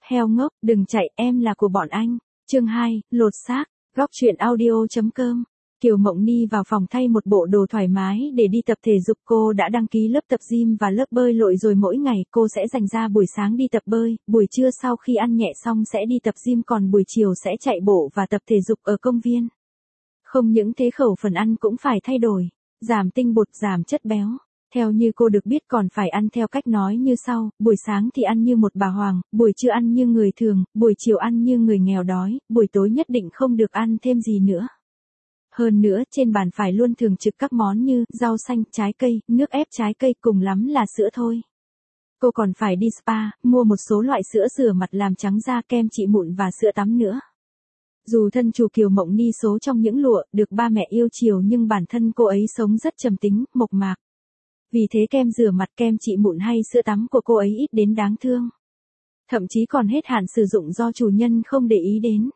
Heo ngốc, đừng chạy, em là của bọn anh. Chương 2, lột xác. Góc truyện audio.com. Kiều Mộng Ni vào phòng thay một bộ đồ thoải mái để đi tập thể dục. Cô đã đăng ký lớp tập gym và lớp bơi lội rồi, mỗi ngày cô sẽ dành ra buổi sáng đi tập bơi, buổi trưa sau khi ăn nhẹ xong sẽ đi tập gym, còn buổi chiều sẽ chạy bộ và tập thể dục ở công viên. Không những thế, khẩu phần ăn cũng phải thay đổi, giảm tinh bột, giảm chất béo. Theo như cô được biết, còn phải ăn theo cách nói như sau: buổi sáng thì ăn như một bà hoàng, buổi trưa ăn như người thường, buổi chiều ăn như người nghèo đói, buổi tối nhất định không được ăn thêm gì nữa. Hơn nữa, trên bàn phải luôn thường trực các món như rau xanh, trái cây, nước ép trái cây, cùng lắm là sữa thôi. Cô còn phải đi spa, mua một số loại sữa rửa mặt làm trắng da, kem trị mụn và sữa tắm nữa. Dù thân chủ Kiều Mộng Ni số trong những lụa, được ba mẹ yêu chiều, nhưng bản thân cô ấy sống rất trầm tính, mộc mạc. Vì thế kem rửa mặt, kem trị mụn hay sữa tắm của cô ấy ít đến đáng thương. Thậm chí còn hết hạn sử dụng do chủ nhân không để ý đến.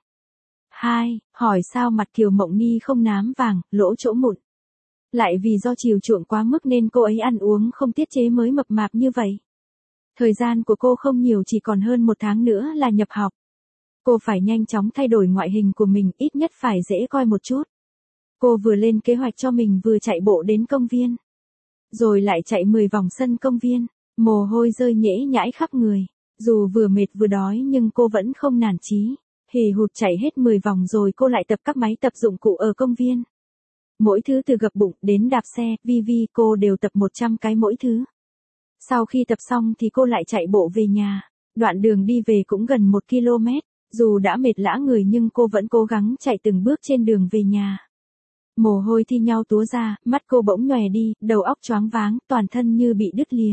2. Hỏi sao mặt Kiều Mộng Ni không nám vàng, lỗ chỗ mụn? Lại vì do chiều chuộng quá mức nên cô ấy ăn uống không tiết chế mới mập mạp như vậy. Thời gian của cô không nhiều, chỉ còn hơn 1 tháng nữa là nhập học. Cô phải nhanh chóng thay đổi ngoại hình của mình, ít nhất phải dễ coi một chút. Cô vừa lên kế hoạch cho mình, vừa chạy bộ đến công viên. Rồi lại chạy 10 vòng sân công viên, mồ hôi rơi nhễ nhãi khắp người. Dù vừa mệt vừa đói nhưng cô vẫn không nản chí. Hì hụt chạy hết 10 vòng rồi cô lại tập các máy tập dụng cụ ở công viên. Mỗi thứ từ gập bụng đến đạp xe, cô đều tập 100 cái mỗi thứ. Sau khi tập xong thì cô lại chạy bộ về nhà. Đoạn đường đi về cũng gần 1 km. Dù đã mệt lã người nhưng cô vẫn cố gắng chạy từng bước trên đường về nhà. Mồ hôi thi nhau túa ra, mắt cô bỗng nhòe đi, đầu óc choáng váng, toàn thân như bị đứt lìa.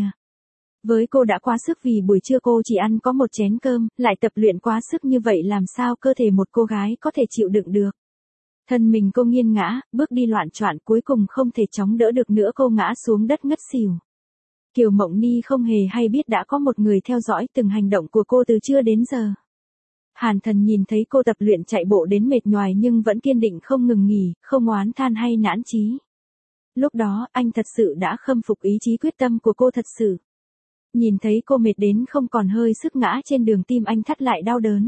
Với cô đã quá sức, vì buổi trưa cô chỉ ăn có 1 chén cơm, lại tập luyện quá sức như vậy làm sao cơ thể một cô gái có thể chịu đựng được. Thân mình cô nghiêng ngã, bước đi loạn choạng, cuối cùng không thể chống đỡ được nữa, cô ngã xuống đất ngất xỉu. Kiều Mộng Ni không hề hay biết đã có một người theo dõi từng hành động của cô từ trưa đến giờ. Hàn Thần nhìn thấy cô tập luyện chạy bộ đến mệt nhoài nhưng vẫn kiên định không ngừng nghỉ, không oán than hay nản chí. Lúc đó, anh thật sự đã khâm phục ý chí quyết tâm của cô thật sự. Nhìn thấy cô mệt đến không còn hơi sức ngã trên đường, tim anh thắt lại đau đớn.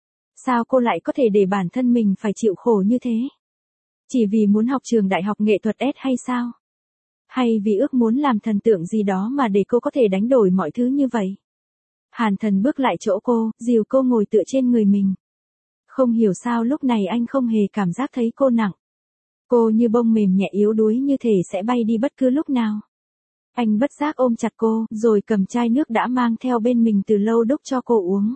Sao cô lại có thể để bản thân mình phải chịu khổ như thế? Chỉ vì muốn học trường đại học nghệ thuật S hay sao? Hay vì ước muốn làm thần tượng gì đó mà để cô có thể đánh đổi mọi thứ như vậy? Hàn Thần bước lại chỗ cô, dìu cô ngồi tựa trên người mình. Không hiểu sao lúc này anh không hề cảm giác thấy cô nặng. Cô như bông mềm nhẹ yếu đuối, như thể sẽ bay đi bất cứ lúc nào. Anh bất giác ôm chặt cô, rồi cầm chai nước đã mang theo bên mình từ lâu đốc cho cô uống.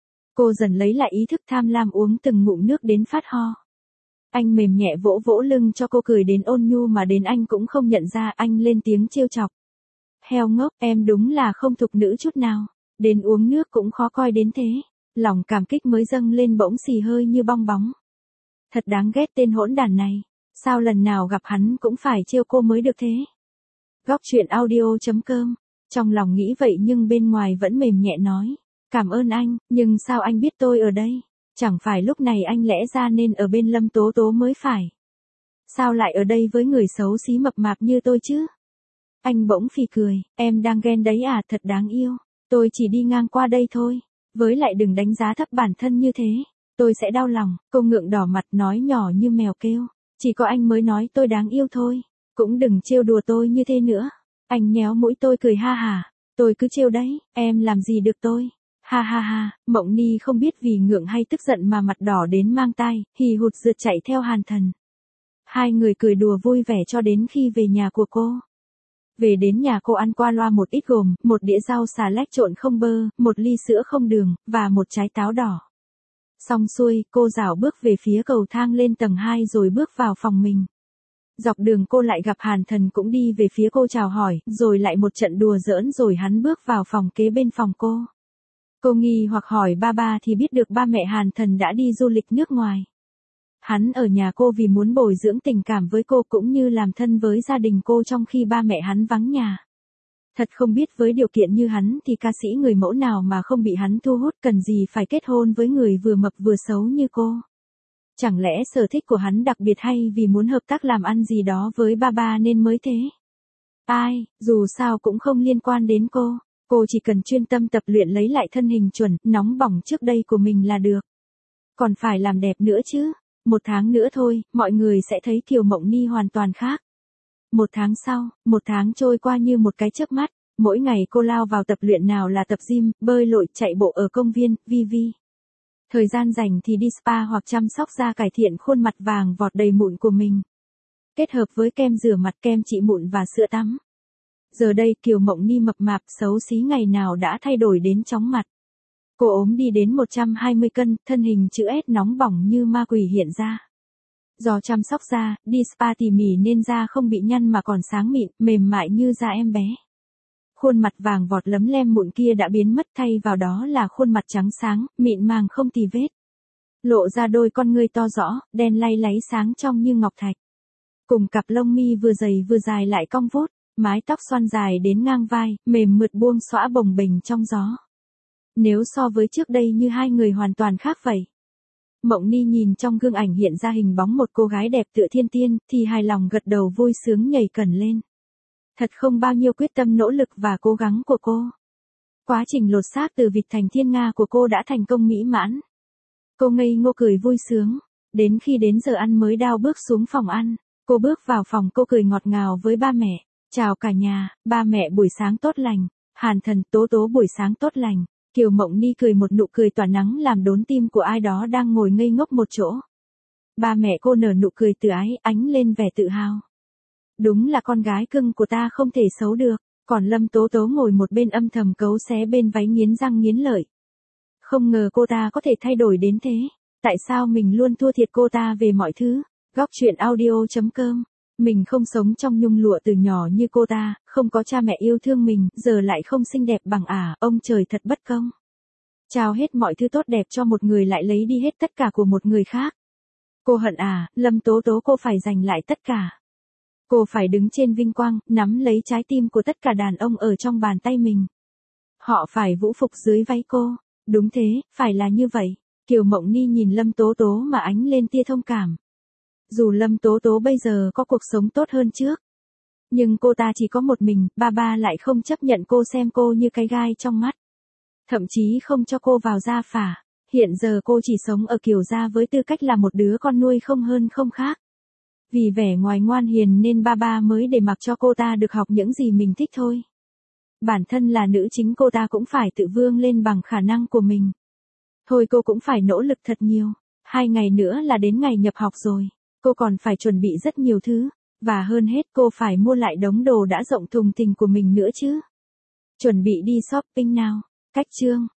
Cô dần lấy lại ý thức, tham lam uống từng ngụm nước đến phát ho. Anh mềm nhẹ vỗ vỗ lưng cho cô, cười đến ôn nhu mà đến anh cũng không nhận ra. Anh lên tiếng trêu chọc. Heo ngốc, em đúng là không thục nữ chút nào. Đến uống nước cũng khó coi đến thế. Lòng cảm kích mới dâng lên bỗng xì hơi như bong bóng. Thật đáng ghét tên hỗn đản này. Sao lần nào gặp hắn cũng phải trêu cô mới được thế? Góc truyện audio.com. Trong lòng nghĩ vậy nhưng bên ngoài vẫn mềm nhẹ nói. Cảm ơn anh, nhưng sao anh biết tôi ở đây? Chẳng phải lúc này anh lẽ ra nên ở bên Lâm Tố Tố mới phải. Sao lại ở đây với người xấu xí mập mạp như tôi chứ? Anh bỗng phì cười, em đang ghen đấy à, thật đáng yêu. Tôi chỉ đi ngang qua đây thôi. Với lại đừng đánh giá thấp bản thân như thế. Tôi sẽ đau lòng. Cô ngượng đỏ mặt nói nhỏ như mèo kêu. Chỉ có anh mới nói tôi đáng yêu thôi. Cũng đừng trêu đùa tôi như thế nữa. Anh nhéo mũi tôi cười ha hả. Tôi cứ trêu đấy, em làm gì được tôi. Ha ha ha. Mộng Ni không biết vì ngượng hay tức giận mà mặt đỏ đến mang tai, hì hụt rượt chạy theo Hàn Thần. Hai người cười đùa vui vẻ cho đến khi về nhà của cô. Về đến nhà cô ăn qua loa một ít, gồm một đĩa rau xà lách trộn không bơ, một ly sữa không đường, và một trái táo đỏ. Xong xuôi, cô rảo bước về phía cầu thang lên tầng 2 rồi bước vào phòng mình. Dọc đường cô lại gặp Hàn Thần, cũng đi về phía cô chào hỏi, rồi lại một trận đùa giỡn rồi hắn bước vào phòng kế bên phòng cô. Cô nghi hoặc hỏi ba thì biết được ba mẹ Hàn Thần đã đi du lịch nước ngoài. Hắn ở nhà cô vì muốn bồi dưỡng tình cảm với cô cũng như làm thân với gia đình cô trong khi ba mẹ hắn vắng nhà. Thật không biết với điều kiện như hắn thì ca sĩ người mẫu nào mà không bị hắn thu hút, cần gì phải kết hôn với người vừa mập vừa xấu như cô. Chẳng lẽ sở thích của hắn đặc biệt hay vì muốn hợp tác làm ăn gì đó với ba nên mới thế? Ai, dù sao cũng không liên quan đến cô. Cô chỉ cần chuyên tâm tập luyện lấy lại thân hình chuẩn, nóng bỏng trước đây của mình là được. Còn phải làm đẹp nữa chứ. 1 tháng nữa thôi, mọi người sẽ thấy Kiều Mộng Ni hoàn toàn khác. 1 tháng sau, 1 tháng trôi qua như một cái chớp mắt. Mỗi ngày cô lao vào tập luyện, nào là tập gym, bơi lội, chạy bộ ở công viên, vi. Thời gian rảnh thì đi spa hoặc chăm sóc da, cải thiện khuôn mặt vàng vọt đầy mụn của mình. Kết hợp với kem rửa mặt, kem trị mụn và sữa tắm. Giờ đây Kiều Mộng Ni mập mạp xấu xí ngày nào đã thay đổi đến chóng mặt. Cô ốm đi đến 120 cân, thân hình chữ S nóng bỏng như ma quỷ hiện ra. Do chăm sóc da, đi spa tỉ mỉ nên da không bị nhăn mà còn sáng mịn, mềm mại như da em bé. Khuôn mặt vàng vọt lấm lem mụn kia đã biến mất, thay vào đó là khuôn mặt trắng sáng, mịn màng không tì vết. Lộ ra đôi con ngươi to rõ, đen lay láy sáng trong như ngọc thạch. Cùng cặp lông mi vừa dày vừa dài lại cong vút, mái tóc xoăn dài đến ngang vai, mềm mượt buông xõa bồng bềnh trong gió. Nếu so với trước đây như hai người hoàn toàn khác vậy. Mộng Ni nhìn trong gương ảnh hiện ra hình bóng một cô gái đẹp tựa thiên tiên, thì hài lòng gật đầu vui sướng nhảy cẩn lên. Thật không bao nhiêu quyết tâm nỗ lực và cố gắng của cô. Quá trình lột xác từ vịt thành thiên nga của cô đã thành công mỹ mãn. Cô ngây ngô cười vui sướng. Đến khi đến giờ ăn mới đao bước xuống phòng ăn. Cô bước vào phòng, cô cười ngọt ngào với ba mẹ. Chào cả nhà, ba mẹ buổi sáng tốt lành. Hàn Thần, Tố Tố buổi sáng tốt lành. Kiều Mộng Ni cười một nụ cười tỏa nắng làm đốn tim của ai đó đang ngồi ngây ngốc một chỗ. Ba mẹ cô nở nụ cười từ ái, ánh lên vẻ tự hào. Đúng là con gái cưng của ta không thể xấu được. Còn Lâm Tố Tố ngồi một bên âm thầm cấu xé bên váy, nghiến răng nghiến lợi. Không ngờ cô ta có thể thay đổi đến thế. Tại sao mình luôn thua thiệt cô ta về mọi thứ? Góc truyện audio.com. Mình không sống trong nhung lụa từ nhỏ như cô ta, không có cha mẹ yêu thương mình, giờ lại không xinh đẹp bằng ông trời thật bất công. Trao hết mọi thứ tốt đẹp cho một người lại lấy đi hết tất cả của một người khác. Cô hận Lâm Tố Tố, cô phải giành lại tất cả. Cô phải đứng trên vinh quang, nắm lấy trái tim của tất cả đàn ông ở trong bàn tay mình. Họ phải vũ phục dưới váy cô. Đúng thế, phải là như vậy. Kiều Mộng Ni nhìn Lâm Tố Tố mà ánh lên tia thông cảm. Dù Lâm Tố Tố bây giờ có cuộc sống tốt hơn trước, nhưng cô ta chỉ có một mình, ba lại không chấp nhận cô, xem cô như cái gai trong mắt. Thậm chí không cho cô vào gia phả. Hiện giờ cô chỉ sống ở Kiều gia với tư cách là một đứa con nuôi không hơn không khác. Vì vẻ ngoài ngoan hiền nên ba mới để mặc cho cô ta được học những gì mình thích thôi. Bản thân là nữ chính, cô ta cũng phải tự vươn lên bằng khả năng của mình. Thôi cô cũng phải nỗ lực thật nhiều. 2 ngày nữa là đến ngày nhập học rồi. Cô còn phải chuẩn bị rất nhiều thứ. Và hơn hết cô phải mua lại đống đồ đã rộng thùng thình của mình nữa chứ. Chuẩn bị đi shopping nào. Cách chương.